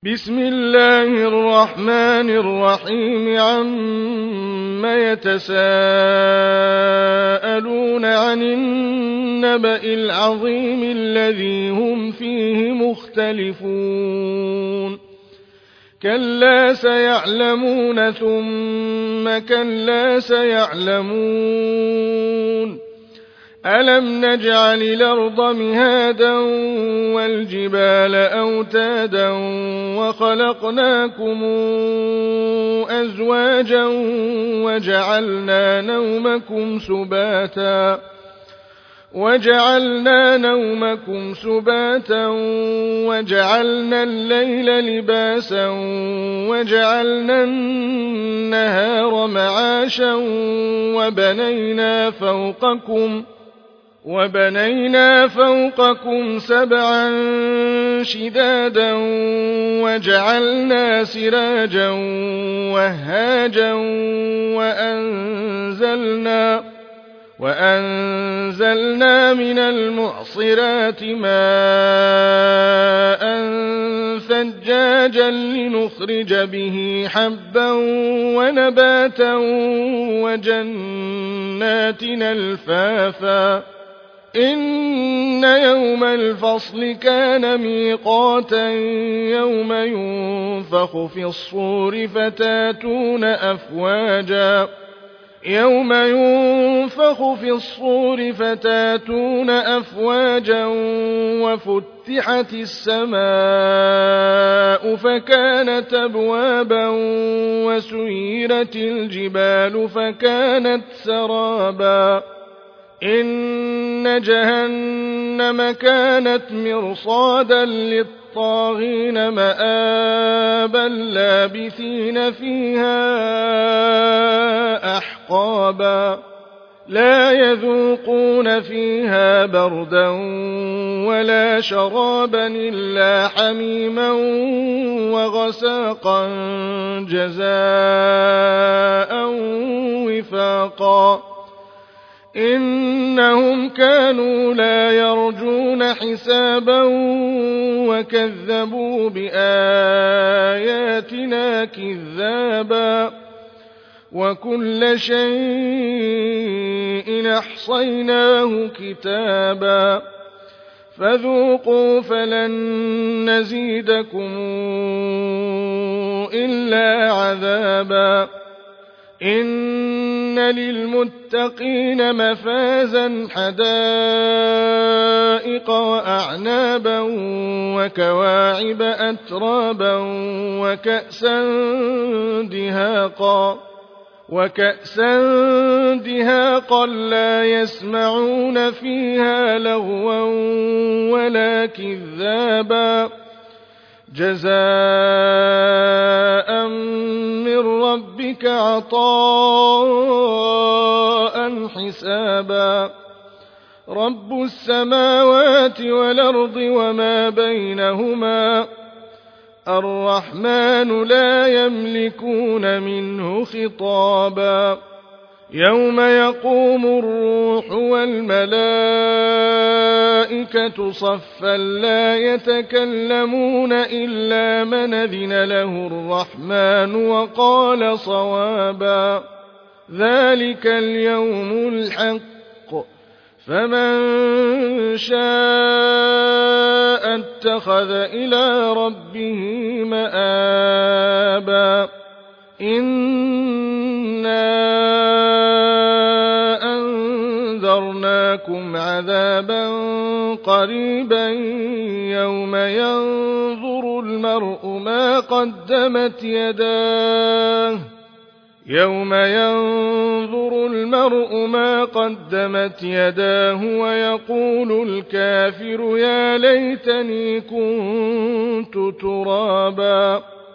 بسم الله الرحمن الرحيم عم يتساءلون عن النبأ العظيم الذي هم فيه مختلفون كلا سيعلمون ثم كلا سيعلمون ألم نجعل الأرض مهادا والجبال أوتادا وخلقناكم أزواجا وجعلنا نومكم سباتا وجعلنا الليل لباسا وجعلنا النهار معاشا وبنينا فوقكم سبعا شدادا وجعلنا سراجا وهاجا وأنزلنا من المعصرات ماء ثجاجا لنخرج به حبا ونباتا وجنات ألفافا إن يوم الفصل كان ميقاتا يوم ينفخ في الصور فتاتون أفواجا وفتحت السماء فكانت أبوابا وسيرت الجبال فكانت سرابا إن جهنم كانت مرصادا للطاغين مآبا لابثين فيها أحقابا لا يذوقون فيها بردا ولا شرابا إلا حميما وغساقا جزاء وفاقا إنهم كانوا لا يرجون حسابا وكذبوا بآياتنا كذابا وكل شيء أحصيناه كتابا فذوقوا فلن نزيدكم إلا عذابا إن للمتقين مفازا حدائق وأعنابا وكواعب أترابا وكأسا دهاقا لا يسمعون فيها لغوا ولا كذابا جزاء من ربك عطاء حسابا رب السماوات والأرض وما بينهما الرحمن لا يملكون منه خطابا يوم يقوم الروح والملائكة صفا لا يتكلمون إلا من أذن له الرحمن وقال صوابا ذلك اليوم الحق فمن شاء اتخذ إلى ربه مآبا إنا أنذرناكم عذابا قريبا يوم ينظر المرء ما قدمت يداه ويقول الكافر يا ليتني كنت ترابا